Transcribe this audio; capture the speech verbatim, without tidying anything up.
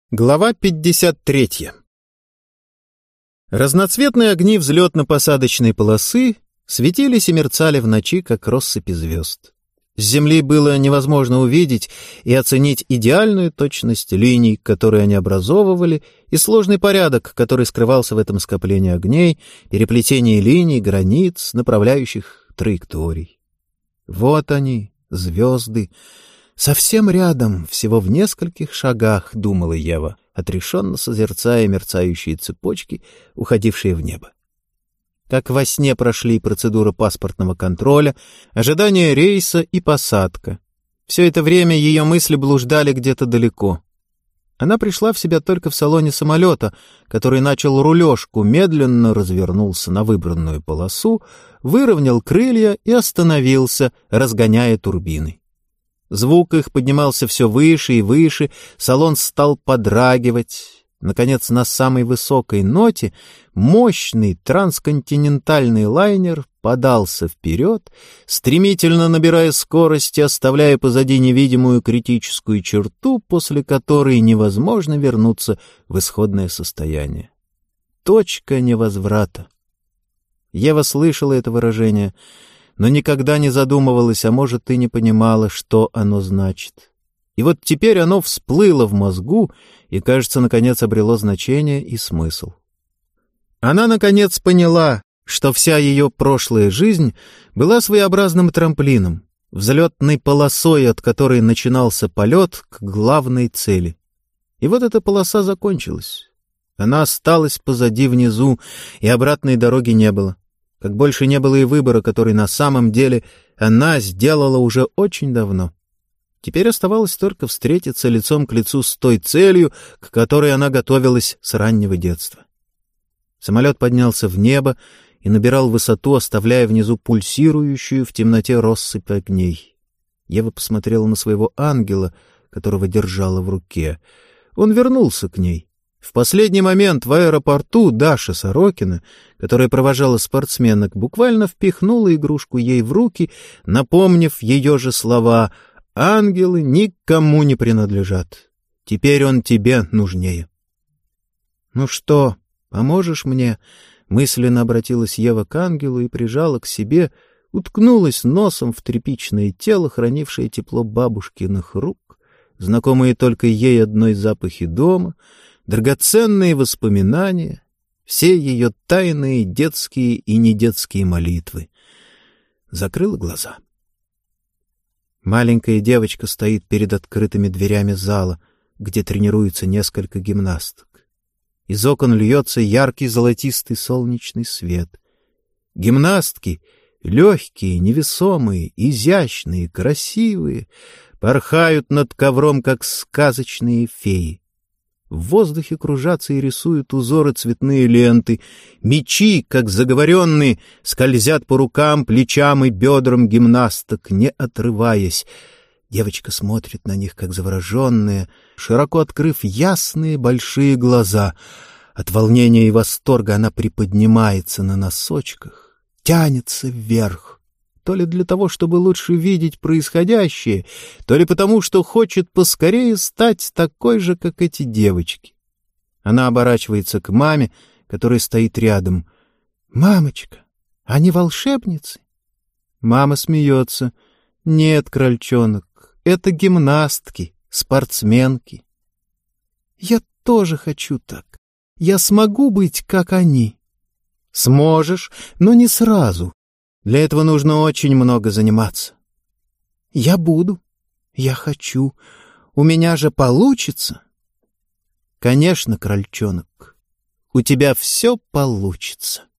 Глава пятьдесят третья. Разноцветные огни взлетно-посадочной полосы светились и мерцали в ночи, как россыпи звезд. С земли было невозможно увидеть и оценить идеальную точность линий, которые они образовывали, и сложный порядок, который скрывался в этом скоплении огней, переплетении линий, границ, направляющих траекторий. Вот они, звезды, совсем рядом, всего в нескольких шагах, думала Ева, отрешенно созерцая мерцающие цепочки, уходившие в небо. Как во сне прошли процедура паспортного контроля, ожидание рейса и посадка. Все это время ее мысли блуждали где-то далеко. Она пришла в себя только в салоне самолета, который начал рулежку, медленно развернулся на выбранную полосу, выровнял крылья и остановился, разгоняя турбины. Звук их поднимался все выше и выше, салон стал подрагивать. Наконец, на самой высокой ноте мощный трансконтинентальный лайнер подался вперед, стремительно набирая скорость и оставляя позади невидимую критическую черту, после которой невозможно вернуться в исходное состояние. Точка невозврата. Ева слышала это выражение, но никогда не задумывалась, а может, и не понимала, что оно значит. И вот теперь оно всплыло в мозгу и, кажется, наконец обрело значение и смысл. Она, наконец, поняла, что вся ее прошлая жизнь была своеобразным трамплином, взлетной полосой, от которой начинался полет к главной цели. И вот эта полоса закончилась. Она осталась позади внизу, и обратной дороги не было. Как больше не было и выбора, который на самом деле она сделала уже очень давно. Теперь оставалось только встретиться лицом к лицу с той целью, к которой она готовилась с раннего детства. Самолет поднялся в небо и набирал высоту, оставляя внизу пульсирующую в темноте россыпь огней. Ева посмотрела на своего ангела, которого держала в руке. Он вернулся к ней. В последний момент в аэропорту Даша Сорокина, которая провожала спортсменок, буквально впихнула игрушку ей в руки, напомнив ее же слова: «Ангелы никому не принадлежат. Теперь он тебе нужнее». «Ну что, поможешь мне?» — мысленно обратилась Ева к ангелу и прижала к себе, уткнулась носом в тряпичное тело, хранившее тепло бабушкиных рук, знакомые только ей одной запахи дома, драгоценные воспоминания, все ее тайные детские и недетские молитвы. Закрыла глаза. Маленькая девочка стоит перед открытыми дверями зала, где тренируются несколько гимнасток. Из окон льется яркий золотистый солнечный свет. Гимнастки, легкие, невесомые, изящные, красивые, порхают над ковром, как сказочные феи. В воздухе кружатся и рисуют узоры цветные ленты. Мечи, как заговоренные, скользят по рукам, плечам и бедрам гимнасток, не отрываясь. Девочка смотрит на них, как завороженная, широко открыв ясные большие глаза. От волнения и восторга она приподнимается на носочках, тянется вверх. То ли для того, чтобы лучше видеть происходящее, то ли потому, что хочет поскорее стать такой же, как эти девочки. Она оборачивается к маме, которая стоит рядом. «Мамочка, они волшебницы?» Мама смеется. «Нет, крольчонок, это гимнастки, спортсменки». «Я тоже хочу так. Я смогу быть, как они». «Сможешь, но не сразу. Для этого нужно очень много заниматься». «Я буду. Я хочу. У меня же получится». «Конечно, крольчонок, у тебя все получится».